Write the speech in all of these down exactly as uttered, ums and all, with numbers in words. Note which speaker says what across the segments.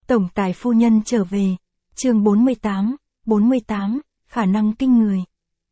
Speaker 1: Tổng tài phu nhân trở về. Chương bốn mươi tám, bốn mươi tám, khả năng kinh người.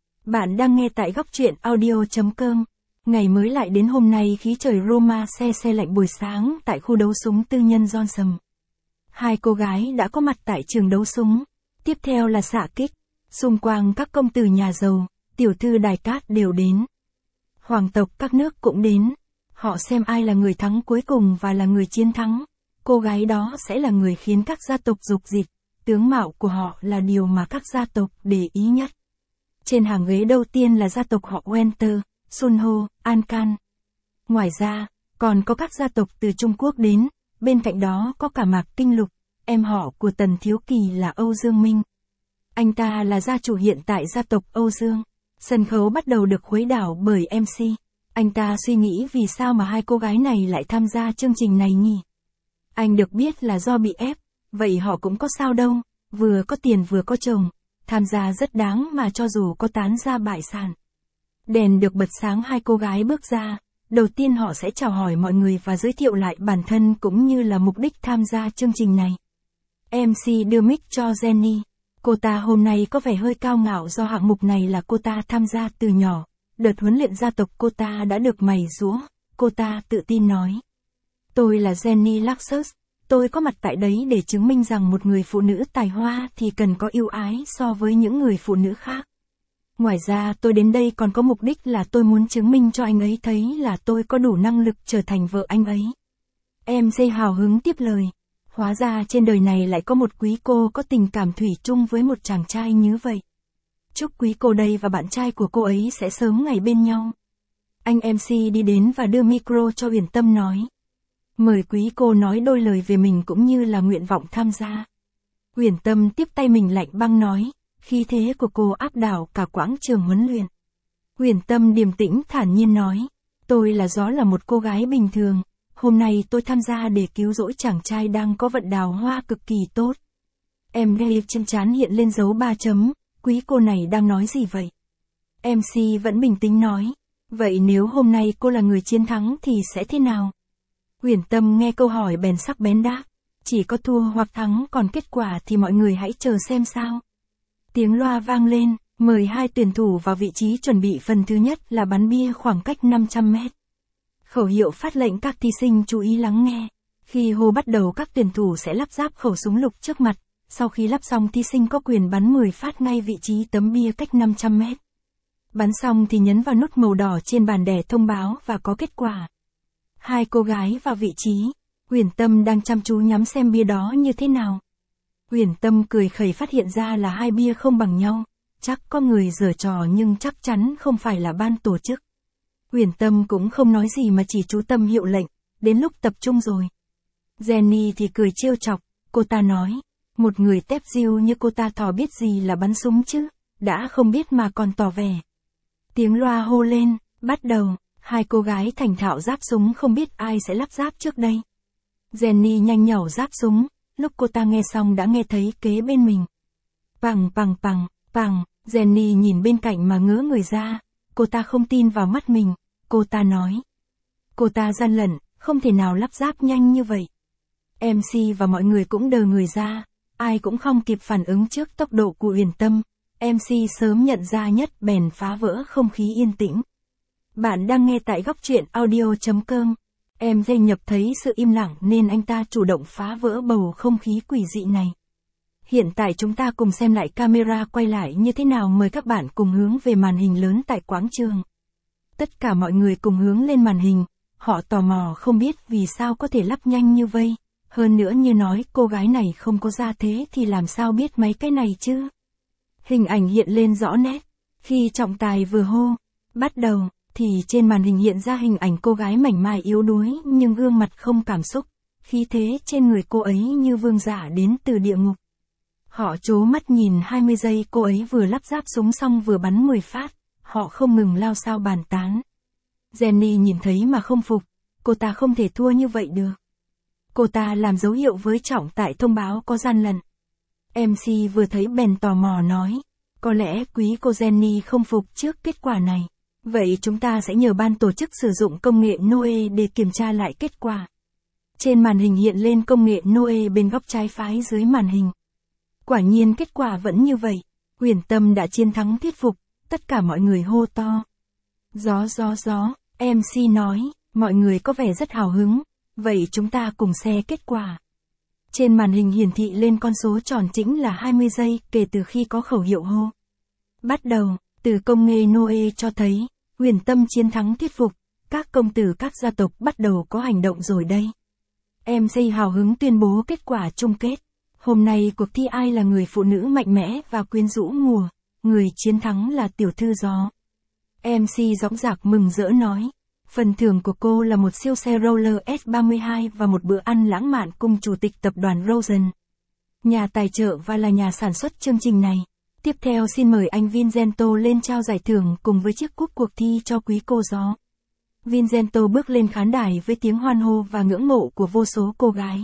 Speaker 1: Bạn đang nghe tại góc truyện audio chấm com. Ngày mới lại đến hôm nay khí trời Roma se se lạnh buổi sáng tại khu đấu súng tư nhân Johnson. Hai cô gái đã có mặt tại trường đấu súng. Tiếp theo là xạ kích. Xung quanh các công tử nhà giàu, tiểu thư đài cát đều đến. Hoàng tộc các nước cũng đến. Họ xem ai là người thắng cuối cùng và là người chiến thắng. Cô gái đó sẽ là người khiến các gia tộc dục dịch. Tướng mạo của họ là điều mà các gia tộc để ý nhất. Trên hàng ghế đầu tiên là gia tộc họ Winter, Sunho, Ankan. Ngoài ra, còn có các gia tộc từ Trung Quốc đến, bên cạnh đó có cả Mạc Kinh Lục, em họ của Tần Thiếu Kỳ là Âu Dương Minh. Anh ta là gia chủ hiện tại gia tộc Âu Dương. Sân khấu bắt đầu được khuấy đảo bởi em xê. Anh ta suy nghĩ vì sao mà hai cô gái này lại tham gia chương trình này nhỉ? Anh được biết là do bị ép, vậy họ cũng có sao đâu, vừa có tiền vừa có chồng, tham gia rất đáng mà cho dù có tán ra bại sản. Đèn được bật sáng, hai cô gái bước ra, đầu tiên họ sẽ chào hỏi mọi người và giới thiệu lại bản thân cũng như là mục đích tham gia chương trình này. em xê đưa mic cho Jenny, cô ta hôm nay có vẻ hơi cao ngạo do hạng mục này là cô ta tham gia từ nhỏ, đợt huấn luyện gia tộc cô ta đã được mày rũa, cô ta tự tin nói. Tôi là Jenny Laxus, tôi có mặt tại đấy để chứng minh rằng một người phụ nữ tài hoa thì cần có ưu ái so với những người phụ nữ khác. Ngoài ra tôi đến đây còn có mục đích là tôi muốn chứng minh cho anh ấy thấy là tôi có đủ năng lực trở thành vợ anh ấy. Em dây hào hứng tiếp lời. Hóa ra trên đời này lại có một quý cô có tình cảm thủy chung với một chàng trai như vậy. Chúc quý cô đây và bạn trai của cô ấy sẽ sớm ngày bên nhau. Anh em xê đi đến và đưa micro cho Uyển Tâm nói. Mời quý cô nói đôi lời về mình cũng như là nguyện vọng tham gia. Uyển Tâm tiếp tay mình lạnh băng nói, khí thế của cô áp đảo cả quãng trường huấn luyện. Uyển Tâm điềm tĩnh thản nhiên nói, tôi là Gió, là một cô gái bình thường, hôm nay tôi tham gia để cứu rỗi chàng trai đang có vận đào hoa cực kỳ tốt. Em gây trên trán hiện lên dấu ba chấm, quý cô này đang nói gì vậy? em xê vẫn bình tĩnh nói, vậy nếu hôm nay cô là người chiến thắng thì sẽ thế nào? Uyển Tâm nghe câu hỏi bèn sắc bén đáp, chỉ có thua hoặc thắng, còn kết quả thì mọi người hãy chờ xem sao. Tiếng loa vang lên, mời hai tuyển thủ vào vị trí chuẩn bị, phần thứ nhất là bắn bia khoảng cách năm trăm mét. Khẩu hiệu phát lệnh, các thí sinh chú ý lắng nghe. Khi hô bắt đầu các tuyển thủ sẽ lắp ráp khẩu súng lục trước mặt, sau khi lắp xong thí sinh có quyền bắn mười phát ngay vị trí tấm bia cách năm trăm mét. Bắn xong thì nhấn vào nút màu đỏ trên bàn để thông báo và có kết quả. Hai cô gái vào vị trí, Uyển Tâm đang chăm chú nhắm xem bia đó như thế nào. Uyển Tâm cười khẩy phát hiện ra là hai bia không bằng nhau, chắc có người giở trò nhưng chắc chắn không phải là ban tổ chức. Uyển Tâm cũng không nói gì mà chỉ chú tâm hiệu lệnh, đến lúc tập trung rồi. Jenny thì cười trêu chọc, cô ta nói, một người tép diêu như cô ta thò biết gì là bắn súng chứ, đã không biết mà còn tỏ vẻ. Tiếng loa hô lên, bắt đầu. Hai cô gái thành thạo ráp súng, không biết ai sẽ lắp ráp trước đây. Jenny nhanh nhảu ráp súng, lúc cô ta nghe xong đã nghe thấy kế bên mình. Pằng pằng pằng, pằng, Jenny nhìn bên cạnh mà ngớ người ra, cô ta không tin vào mắt mình, cô ta nói. Cô ta gian lận, không thể nào lắp ráp nhanh như vậy. em xê và mọi người cũng đờ người ra, ai cũng không kịp phản ứng trước tốc độ của Uyển Tâm. em xê sớm nhận ra nhất bèn phá vỡ không khí yên tĩnh. Bạn đang nghe tại góc truyện audio chấm com. Em dây nhập thấy sự im lặng nên anh ta chủ động phá vỡ bầu không khí quỷ dị này. Hiện tại chúng ta cùng xem lại camera quay lại như thế nào, mời các bạn cùng hướng về màn hình lớn tại quảng trường. Tất cả mọi người cùng hướng lên màn hình, họ tò mò không biết vì sao có thể lắp nhanh như vây. Hơn nữa như nói cô gái này không có gia thế thì làm sao biết mấy cái này chứ. Hình ảnh hiện lên rõ nét, khi trọng tài vừa hô, bắt đầu. Thì trên màn hình hiện ra hình ảnh cô gái mảnh mai yếu đuối nhưng gương mặt không cảm xúc, khí thế trên người cô ấy như vương giả đến từ địa ngục. Họ trố mắt nhìn hai mươi giây cô ấy vừa lắp ráp súng xong vừa bắn mười phát, họ không ngừng lao xao bàn tán. Jenny nhìn thấy mà không phục, cô ta không thể thua như vậy được. Cô ta làm dấu hiệu với trọng tài thông báo có gian lận. em xê vừa thấy bèn tò mò nói, có lẽ quý cô Jenny không phục trước kết quả này. Vậy chúng ta sẽ nhờ ban tổ chức sử dụng công nghệ Noe để kiểm tra lại kết quả. Trên màn hình hiện lên công nghệ Noe bên góc trái phái dưới màn hình. Quả nhiên kết quả vẫn như vậy. Uyển Tâm đã chiến thắng thuyết phục, tất cả mọi người hô to. Gió gió gió, em xê nói, mọi người có vẻ rất hào hứng, vậy chúng ta cùng xe kết quả. Trên màn hình hiển thị lên con số tròn chỉnh là hai mươi giây kể từ khi có khẩu hiệu hô. Bắt đầu, từ công nghệ Noe cho thấy, Uyển Tâm chiến thắng thuyết phục, các công tử các gia tộc bắt đầu có hành động rồi đây. em xê hào hứng tuyên bố kết quả chung kết. Hôm nay cuộc thi ai là người phụ nữ mạnh mẽ và quyến rũ mùa, người chiến thắng là tiểu thư gió. em xê dõng dạc mừng rỡ nói, phần thưởng của cô là một siêu xe roller S ba mươi hai và một bữa ăn lãng mạn cùng chủ tịch tập đoàn Rosen, nhà tài trợ và là nhà sản xuất chương trình này. Tiếp theo xin mời anh Vincenzo lên trao giải thưởng cùng với chiếc cúp cuộc thi cho quý cô gió. Vincenzo bước lên khán đài với tiếng hoan hô và ngưỡng mộ của vô số cô gái.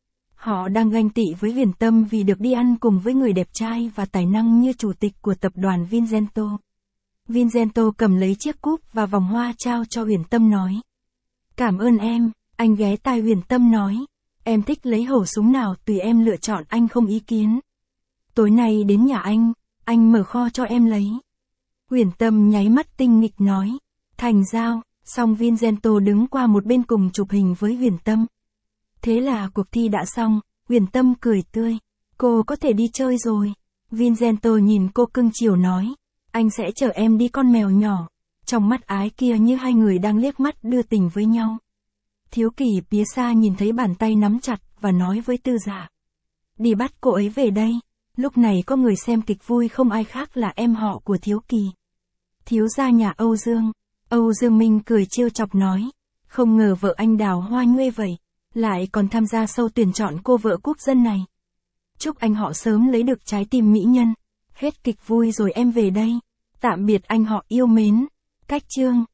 Speaker 1: Họ đang ganh tị với Uyển Tâm vì được đi ăn cùng với người đẹp trai và tài năng như chủ tịch của tập đoàn Vincenzo. Vincenzo cầm lấy chiếc cúp và vòng hoa trao cho Uyển Tâm nói. Cảm ơn em, anh ghé tai Uyển Tâm nói. Em thích lấy hổ súng nào tùy em lựa chọn, anh không ý kiến. Tối nay đến nhà anh, anh mở kho cho em lấy. Uyển Tâm nháy mắt tinh nghịch nói. Thành giao, xong Vincenzo đứng qua một bên cùng chụp hình với Uyển Tâm. Thế là cuộc thi đã xong, Uyển Tâm cười tươi. Cô có thể đi chơi rồi. Vincenzo nhìn cô cưng chiều nói. Anh sẽ chở em đi con mèo nhỏ. Trong mắt ái kia như hai người đang liếc mắt đưa tình với nhau. Thiếu Kỳ phía xa nhìn thấy bàn tay nắm chặt và nói với Tư Dạ. Đi bắt cô ấy về đây. Lúc này có người xem kịch vui không ai khác là em họ của Thiếu Kỳ. Thiếu gia nhà Âu Dương. Âu Dương Minh cười trêu chọc nói. Không ngờ vợ anh đào hoa nhuê vậy. Lại còn tham gia sâu tuyển chọn cô vợ quốc dân này. Chúc anh họ sớm lấy được trái tim mỹ nhân. Hết kịch vui rồi em về đây. Tạm biệt anh họ yêu mến. Cách chương.